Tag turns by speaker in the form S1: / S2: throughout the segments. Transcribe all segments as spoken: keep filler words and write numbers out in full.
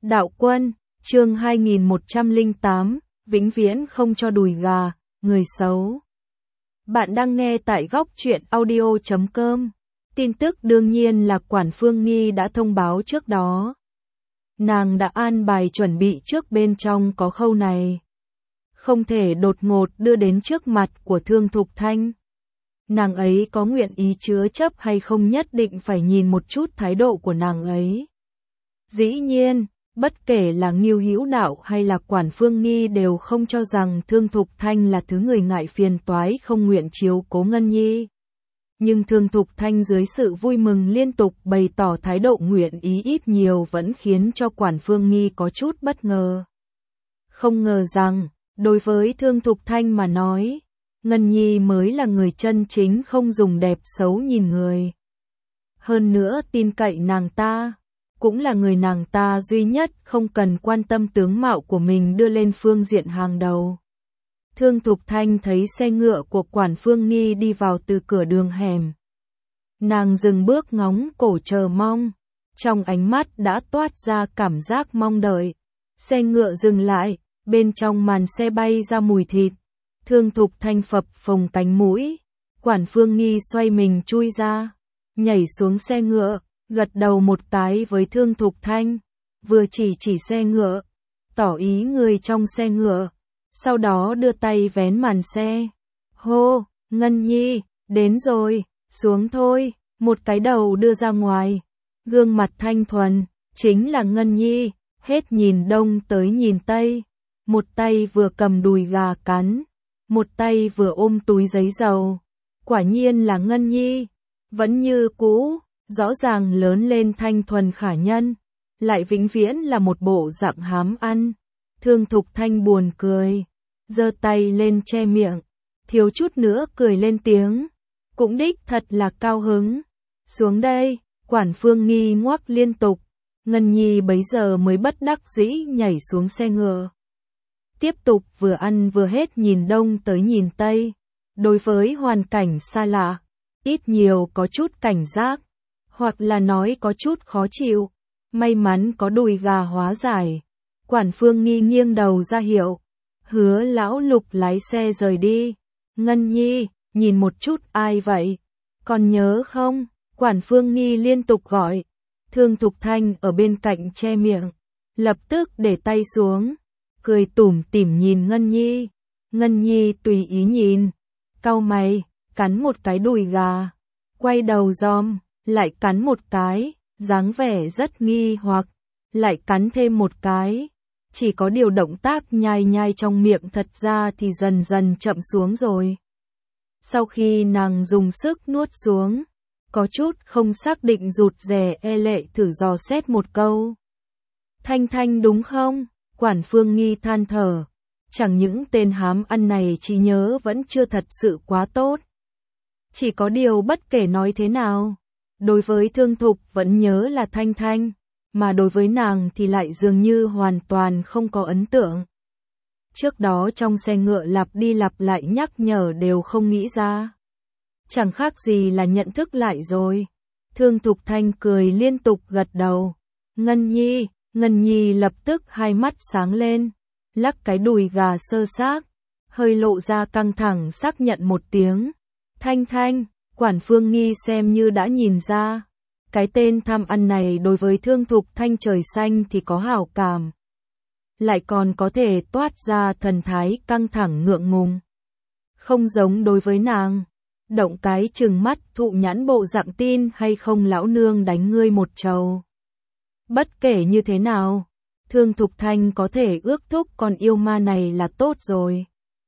S1: Đạo Quân, chương hai nghìn một trăm lẻ tám, vĩnh viễn không cho đùi gà, người xấu. Bạn đang nghe tại góc truyện audio chấm com. Tin tức đương nhiên là Quản Phương Nghi đã thông báo trước đó. Nàng đã an bài chuẩn bị trước bên trong có khâu này. Không thể đột ngột đưa đến trước mặt của Thương Thục Thanh. Nàng ấy có nguyện ý chứa chấp hay không nhất định phải nhìn một chút thái độ của nàng ấy. Dĩ nhiên, bất kể là Ngưu Hữu Đạo hay là Quản Phương Nghi đều không cho rằng Thương Thục Thanh là thứ người ngại phiền toái không nguyện chiếu cố Ngân Nhi. Nhưng Thương Thục Thanh dưới sự vui mừng liên tục bày tỏ thái độ nguyện ý ít nhiều vẫn khiến cho Quản Phương Nghi có chút bất ngờ. Không ngờ rằng, đối với Thương Thục Thanh mà nói, Ngân Nhi mới là người chân chính không dùng đẹp xấu nhìn người. Hơn nữa tin cậy nàng ta, cũng là người nàng ta duy nhất không cần quan tâm tướng mạo của mình đưa lên phương diện hàng đầu. Thương Thục Thanh thấy xe ngựa của Quản Phương Nghi đi vào từ cửa đường hẻm. Nàng dừng bước ngóng cổ chờ mong, trong ánh mắt đã toát ra cảm giác mong đợi. Xe ngựa dừng lại, bên trong màn xe bay ra mùi thịt. Thương Thục Thanh phập phồng cánh mũi, Quản Phương Nghi xoay mình chui ra, nhảy xuống xe ngựa, gật đầu một cái với Thương Thục Thanh, vừa chỉ chỉ xe ngựa, tỏ ý người trong xe ngựa, sau đó đưa tay vén màn xe. Hô, Ngân Nhi, đến rồi, xuống thôi, một cái đầu đưa ra ngoài, gương mặt thanh thuần, chính là Ngân Nhi, hết nhìn đông tới nhìn tây, một tay vừa cầm đùi gà cắn, một tay vừa ôm túi giấy dầu, quả nhiên là Ngân Nhi, vẫn như cũ. Rõ ràng lớn lên thanh thuần khả nhân, lại vĩnh viễn là một bộ dạng hám ăn. Thương Thục Thanh buồn cười, giơ tay lên che miệng, thiếu chút nữa cười lên tiếng, cũng đích thật là cao hứng. Xuống đây, Quản Phương Nghi ngoắc liên tục, Ngân Nhi bấy giờ mới bất đắc dĩ nhảy xuống xe ngựa. Tiếp tục vừa ăn vừa hết nhìn đông tới nhìn tây, đối với hoàn cảnh xa lạ, ít nhiều có chút cảnh giác. Hoặc là nói có chút khó chịu, may mắn có đùi gà hóa giải. Quản Phương Nghi nghiêng đầu ra hiệu, hứa lão Lục lái xe rời đi. Ngân Nhi, nhìn một chút ai vậy? Còn nhớ không? Quản Phương Nghi liên tục gọi. Thương Thục Thanh ở bên cạnh che miệng, lập tức để tay xuống, cười tủm tỉm nhìn Ngân Nhi. Ngân Nhi tùy ý nhìn, cau mày, cắn một cái đùi gà, quay đầu giom. Lại cắn một cái, dáng vẻ rất nghi hoặc, lại cắn thêm một cái. Chỉ có điều động tác nhai nhai trong miệng thật ra thì dần dần chậm xuống rồi. Sau khi nàng dùng sức nuốt xuống, có chút không xác định rụt rè e lệ thử dò xét một câu. Thanh Thanh đúng không? Quản Phương Nghi than thở. Chẳng những tên hám ăn này trí nhớ vẫn chưa thật sự quá tốt. Chỉ có điều bất kể nói thế nào, đối với Thương Thục vẫn nhớ là Thanh Thanh, mà đối với nàng thì lại dường như hoàn toàn không có ấn tượng. Trước đó trong xe ngựa lặp đi lặp lại nhắc nhở đều không nghĩ ra. Chẳng khác gì là nhận thức lại rồi. Thương Thục Thanh cười liên tục gật đầu. Ngân Nhi, Ngân Nhi lập tức hai mắt sáng lên, lắc cái đùi gà sơ xác, hơi lộ ra căng thẳng xác nhận một tiếng. Thanh Thanh. Quản Phương Nghi xem như đã nhìn ra, cái tên tham ăn này đối với Thương Thục Thanh trời xanh thì có hảo cảm. Lại còn có thể toát ra thần thái căng thẳng ngượng ngùng. Không giống đối với nàng, động cái chừng mắt thụ nhãn bộ dạng tin hay không lão nương đánh ngươi một trầu. Bất kể như thế nào, Thương Thục Thanh có thể ước thúc con yêu ma này là tốt rồi.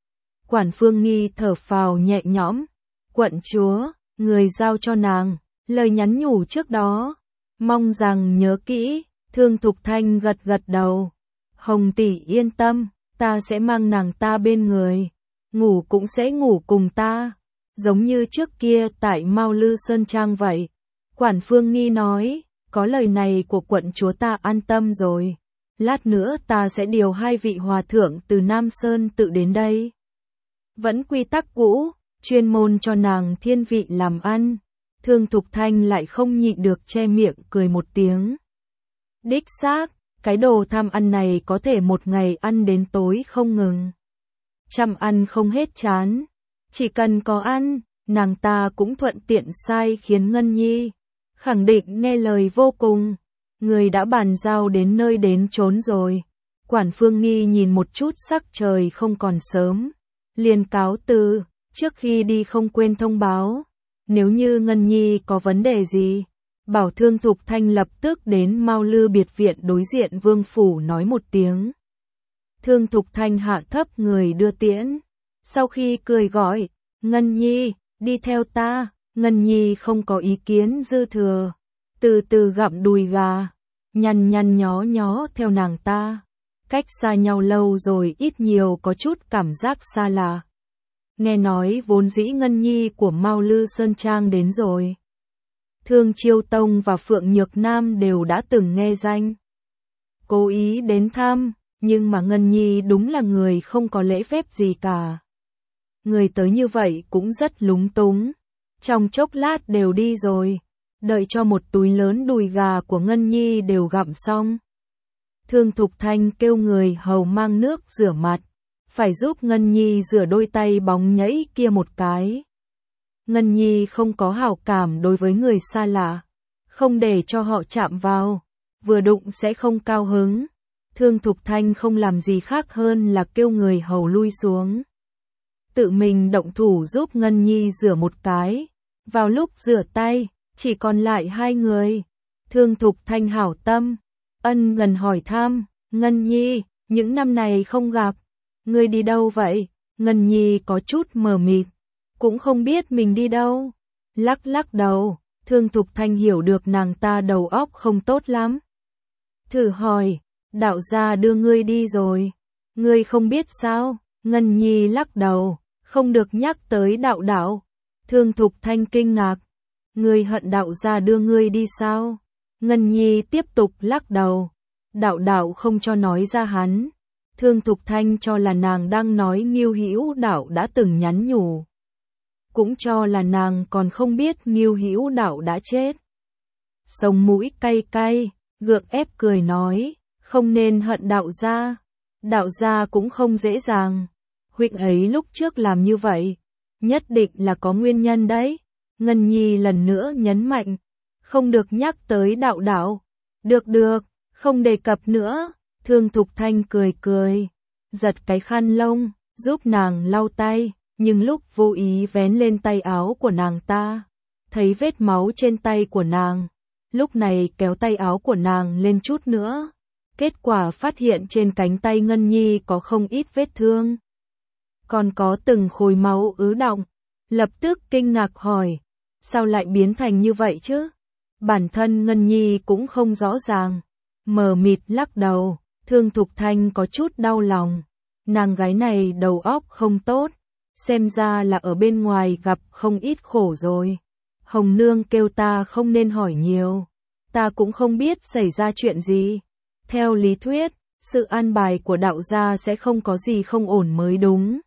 S1: Quản Phương Nghi thở phào nhẹ nhõm, quận chúa. Người giao cho nàng, lời nhắn nhủ trước đó, mong rằng nhớ kỹ. Thương Thục Thanh gật gật đầu. Hồng tỷ yên tâm, ta sẽ mang nàng ta bên người, ngủ cũng sẽ ngủ cùng ta, giống như trước kia tại Mao Lư Sơn Trang vậy. Quản Phương Nghi nói, có lời này của quận chúa ta an tâm rồi, lát nữa ta sẽ điều hai vị hòa thượng từ Nam Sơn tự đến đây. Vẫn quy tắc cũ, chuyên môn cho nàng thiên vị làm ăn. Thương Thục Thanh lại không nhịn được che miệng cười một tiếng. Đích xác, Cái đồ tham ăn này có thể một ngày ăn đến tối không ngừng. Chăm ăn không hết chán. Chỉ cần có ăn, nàng ta cũng thuận tiện sai khiến Ngân Nhi khẳng định nghe lời vô cùng. Người đã bàn giao đến nơi đến chốn rồi. Quản Phương Nghi nhìn một chút sắc trời không còn sớm, liền cáo từ, trước khi đi không quên thông báo. Nếu như Ngân Nhi có vấn đề gì, bảo Thương Thục Thanh lập tức đến Mao Lư biệt viện đối diện Vương Phủ nói một tiếng. Thương Thục Thanh hạ thấp người đưa tiễn. Sau khi cười gọi, Ngân Nhi, đi theo ta. Ngân Nhi không có ý kiến dư thừa, từ từ gặm đùi gà, nhăn nhăn nhó nhó theo nàng ta. Cách xa nhau lâu rồi ít nhiều có chút cảm giác xa lạ. Nghe nói vốn dĩ Ngân Nhi của Mao Lư Sơn Trang đến rồi. Thương Chiêu Tông và Phượng Nhược Nam đều đã từng nghe danh, cố ý đến thăm, nhưng mà Ngân Nhi đúng là người không có lễ phép gì cả. Người tới như vậy cũng rất lúng túng, trong chốc lát đều đi rồi, đợi cho một túi lớn đùi gà của Ngân Nhi đều gặm xong. Thương Thục Thanh kêu người hầu mang nước rửa mặt, phải giúp Ngân Nhi rửa đôi tay bóng nhẫy kia một cái. Ngân Nhi không có hảo cảm đối với người xa lạ, không để cho họ chạm vào, vừa đụng sẽ không cao hứng. Thương Thục Thanh không làm gì khác hơn là kêu người hầu lui xuống, tự mình động thủ giúp Ngân Nhi rửa một cái. Vào lúc rửa tay, chỉ còn lại hai người. Thương Thục Thanh hảo tâm, ân gần hỏi thăm, Ngân Nhi, những năm này không gặp, ngươi đi đâu vậy? Ngân Nhi có chút mờ mịt, cũng không biết mình đi đâu. Lắc lắc đầu, Thương Thục Thanh hiểu được nàng ta đầu óc không tốt lắm. Thử hỏi, đạo gia đưa ngươi đi rồi, ngươi không biết sao? Ngân Nhi lắc đầu, không được nhắc tới đạo đạo. Thương Thục Thanh kinh ngạc, ngươi hận đạo gia đưa ngươi đi sao? Ngân Nhi tiếp tục lắc đầu, đạo đạo không cho nói ra hắn. Thương Thục Thanh cho là nàng đang nói Ngưu Hữu Đạo đã từng nhắn nhủ, cũng cho là nàng còn không biết Ngưu Hữu Đạo đã chết. Sống mũi cay cay, gượng ép cười nói, không nên hận đạo gia, đạo gia cũng không dễ dàng. Huynh ấy lúc trước làm như vậy, nhất định là có nguyên nhân đấy. Ngân Nhi lần nữa nhấn mạnh, không được nhắc tới đạo đạo. Được được, không đề cập nữa. Thương Thục Thanh cười cười, giật cái khăn lông, giúp nàng lau tay, nhưng lúc vô ý vén lên tay áo của nàng ta, thấy vết máu trên tay của nàng. Lúc này kéo tay áo của nàng lên chút nữa, kết quả phát hiện trên cánh tay Ngân Nhi có không ít vết thương, còn có từng khối máu ứ đọng. Lập tức kinh ngạc hỏi, sao lại biến thành như vậy chứ? Bản thân Ngân Nhi cũng không rõ ràng, mờ mịt lắc đầu. Thương Thục Thanh có chút đau lòng, nàng gái này đầu óc không tốt, xem ra là ở bên ngoài gặp không ít khổ rồi. Hồng Nương kêu ta không nên hỏi nhiều, ta cũng không biết xảy ra chuyện gì. Theo lý thuyết, sự an bài của đạo gia sẽ không có gì không ổn mới đúng.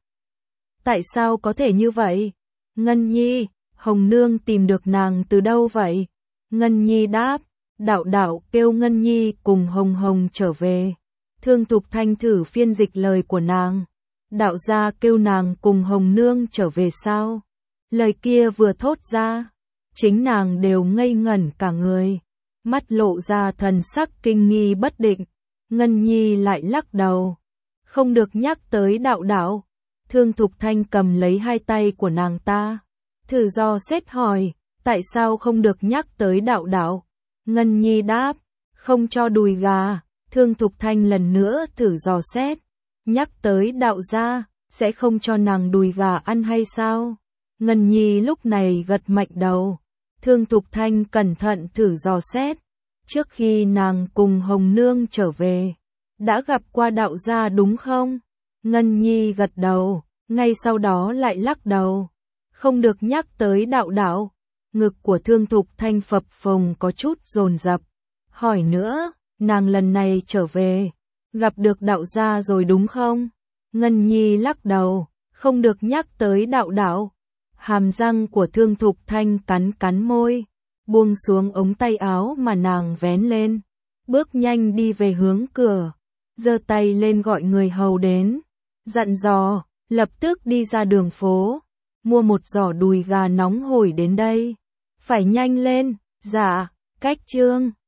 S1: Tại sao có thể như vậy? Ngân Nhi, Hồng Nương tìm được nàng từ đâu vậy? Ngân Nhi đáp, đạo đạo kêu Ngân Nhi cùng Hồng Hồng trở về. Thương Thục Thanh thử phiên dịch lời của nàng. Đạo gia kêu nàng cùng Hồng Nương trở về sao? Lời kia vừa thốt ra, chính nàng đều ngây ngẩn cả người, mắt lộ ra thần sắc kinh nghi bất định. Ngân Nhi lại lắc đầu, không được nhắc tới đạo đạo. Thương Thục Thanh cầm lấy hai tay của nàng ta, thử dò xét hỏi, tại sao không được nhắc tới đạo đạo? Ngân Nhi đáp, không cho đùi gà. Thương Thục Thanh lần nữa thử dò xét, nhắc tới đạo gia, sẽ không cho nàng đùi gà ăn hay sao? Ngân Nhi lúc này gật mạnh đầu. Thương Thục Thanh cẩn thận thử dò xét, trước khi nàng cùng Hồng Nương trở về, đã gặp qua đạo gia đúng không? Ngân Nhi gật đầu, ngay sau đó lại lắc đầu, không được nhắc tới đạo đạo. Ngực của Thương Thục Thanh phập phồng có chút dồn dập, hỏi nữa, nàng lần này trở về, gặp được đạo gia rồi đúng không? Ngân Nhi lắc đầu, không được nhắc tới đạo đạo. Hàm răng của Thương Thục Thanh cắn cắn môi, buông xuống ống tay áo mà nàng vén lên, bước nhanh đi về hướng cửa, giơ tay lên gọi người hầu đến, dặn dò, lập tức đi ra đường phố, mua một giỏ đùi gà nóng hổi đến đây. Phải nhanh lên, dạ, Cách Trương.